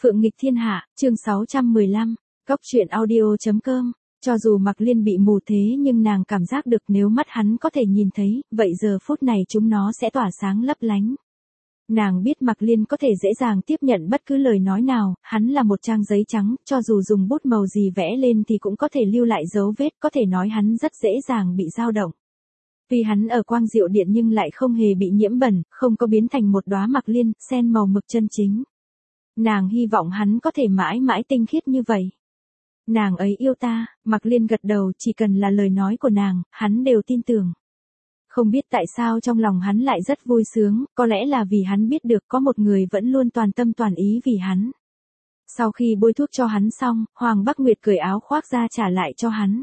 Phượng nghịch thiên hạ, chương 615, Cốc truyện audio.com. Cho dù Mạc Liên bị mù thế nhưng nàng cảm giác được nếu mắt hắn có thể nhìn thấy, vậy giờ phút này chúng nó sẽ tỏa sáng lấp lánh. Nàng biết Mạc Liên có thể dễ dàng tiếp nhận bất cứ lời nói nào, hắn là một trang giấy trắng, cho dù dùng bút màu gì vẽ lên thì cũng có thể lưu lại dấu vết, có thể nói hắn rất dễ dàng bị dao động. Vì hắn ở Quang Diệu Điện nhưng lại không hề bị nhiễm bẩn, không có biến thành một đóa Mạc Liên, sen màu mực chân chính. Nàng hy vọng hắn có thể mãi mãi tinh khiết như vậy. Nàng ấy yêu ta, Mạc Liên gật đầu, chỉ cần là lời nói của nàng, hắn đều tin tưởng. Không biết tại sao trong lòng hắn lại rất vui sướng, có lẽ là vì hắn biết được có một người vẫn luôn toàn tâm toàn ý vì hắn. Sau khi bôi thuốc cho hắn xong, Hoàng Bắc Nguyệt cởi áo khoác ra trả lại cho hắn.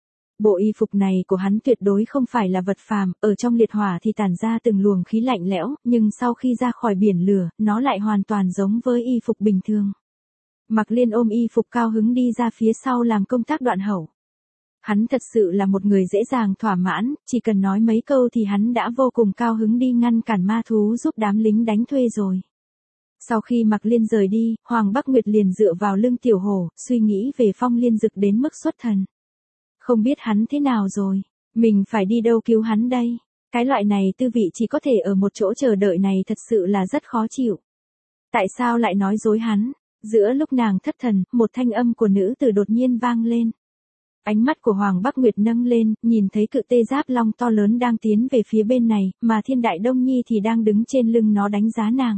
Bộ y phục này của hắn tuyệt đối không phải là vật phàm, ở trong liệt hỏa thì tản ra từng luồng khí lạnh lẽo, nhưng sau khi ra khỏi biển lửa, nó lại hoàn toàn giống với y phục bình thường. Mạc Liên ôm y phục cao hứng đi ra phía sau làm công tác đoạn hậu. Hắn thật sự là một người dễ dàng thỏa mãn, chỉ cần nói mấy câu thì hắn đã vô cùng cao hứng đi ngăn cản ma thú giúp đám lính đánh thuê rồi. Sau khi Mạc Liên rời đi, Hoàng Bắc Nguyệt liền dựa vào lưng Tiểu Hổ, suy nghĩ về Phong Liên Dực đến mức xuất thần. Không biết hắn thế nào rồi, mình phải đi đâu cứu hắn đây? Cái loại này tư vị chỉ có thể ở một chỗ chờ đợi này thật sự là rất khó chịu. Tại sao lại nói dối hắn? Giữa lúc nàng thất thần, một thanh âm của nữ tử đột nhiên vang lên. Ánh mắt của Hoàng Bắc Nguyệt nâng lên, nhìn thấy cự tê giáp long to lớn đang tiến về phía bên này, mà Thiên Đại Đông Nhi thì đang đứng trên lưng nó đánh giá nàng.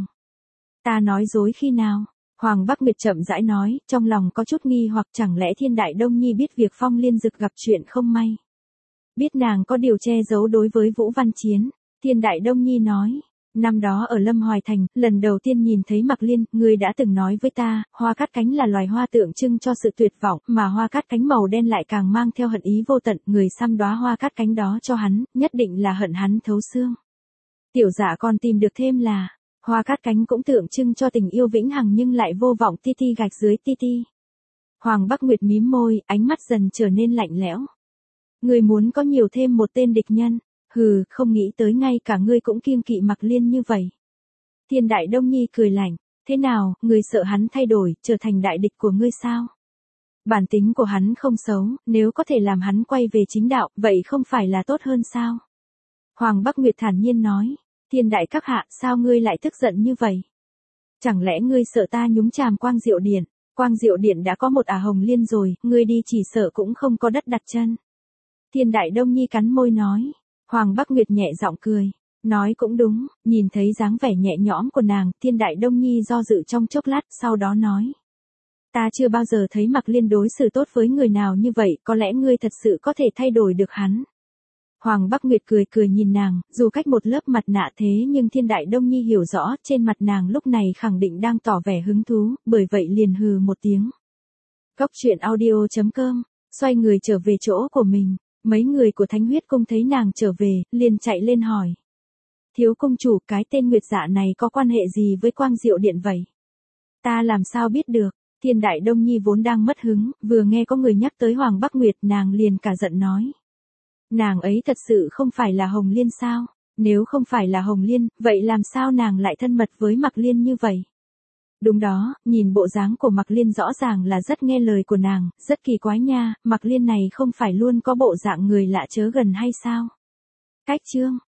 Ta nói dối khi nào? Hoàng Bắc Nguyệt chậm rãi nói, trong lòng có chút nghi hoặc chẳng lẽ Thiên Đại Đông Nhi biết việc Phong Liên Dực gặp chuyện không may. Biết nàng có điều che giấu đối với Vũ Văn Chiến. Thiên Đại Đông Nhi nói, năm đó ở Lâm Hoài Thành, lần đầu tiên nhìn thấy Mạc Liên, ngươi đã từng nói với ta, hoa cát cánh là loài hoa tượng trưng cho sự tuyệt vọng, mà hoa cát cánh màu đen lại càng mang theo hận ý vô tận, người xăm đóa hoa cát cánh đó cho hắn, nhất định là hận hắn thấu xương. Tiểu Dạ còn tìm được thêm là, hoa cát cánh cũng tượng trưng cho tình yêu vĩnh hằng nhưng lại vô vọng ti ti gạch dưới ti ti. Hoàng Bắc Nguyệt mím môi, ánh mắt dần trở nên lạnh lẽo. Ngươi muốn có nhiều thêm một tên địch nhân. Hừ, không nghĩ tới ngay cả ngươi cũng kiêng kỵ Mạc Liên như vậy. Thiên Đại Đông Nhi cười lạnh, thế nào, ngươi sợ hắn thay đổi, trở thành đại địch của ngươi sao? Bản tính của hắn không xấu, nếu có thể làm hắn quay về chính đạo, vậy không phải là tốt hơn sao? Hoàng Bắc Nguyệt thản nhiên nói, Thiên Đại các hạ, sao ngươi lại tức giận như vậy? Chẳng lẽ ngươi sợ ta nhúng chàm Quang Diệu Điện? Quang Diệu Điện đã có một Hồng Liên rồi, ngươi đi chỉ sợ cũng không có đất đặt chân. Thiên Đại Đông Nhi cắn môi nói. Hoàng Bắc Nguyệt nhẹ giọng cười, nói cũng đúng, nhìn thấy dáng vẻ nhẹ nhõm của nàng, Thiên Đại Đông Nhi do dự trong chốc lát, sau đó nói. Ta chưa bao giờ thấy Mạc Liên đối xử tốt với người nào như vậy, có lẽ ngươi thật sự có thể thay đổi được hắn. Hoàng Bắc Nguyệt cười cười nhìn nàng, dù cách một lớp mặt nạ thế nhưng Thiên Đại Đông Nhi hiểu rõ, trên mặt nàng lúc này khẳng định đang tỏ vẻ hứng thú, bởi vậy liền hừ một tiếng. Cốc truyện audio.com, xoay người trở về chỗ của mình. Mấy người của Thánh Huyết Cung thấy nàng trở về, liền chạy lên hỏi. Thiếu công chủ, cái tên Nguyệt Dạ này có quan hệ gì với Quang Diệu Điện vậy? Ta làm sao biết được? Thiên Đại Đông Nhi vốn đang mất hứng, vừa nghe có người nhắc tới Hoàng Bắc Nguyệt, nàng liền cả giận nói. Nàng ấy thật sự không phải là Hồng Liên sao? Nếu không phải là Hồng Liên, vậy làm sao nàng lại thân mật với Mạc Liên như vậy? Đúng đó, nhìn bộ dáng của Mạc Liên rõ ràng là rất nghe lời của nàng, rất kỳ quái nha, Mạc Liên này không phải luôn có bộ dạng người lạ chớ gần hay sao? Cách chương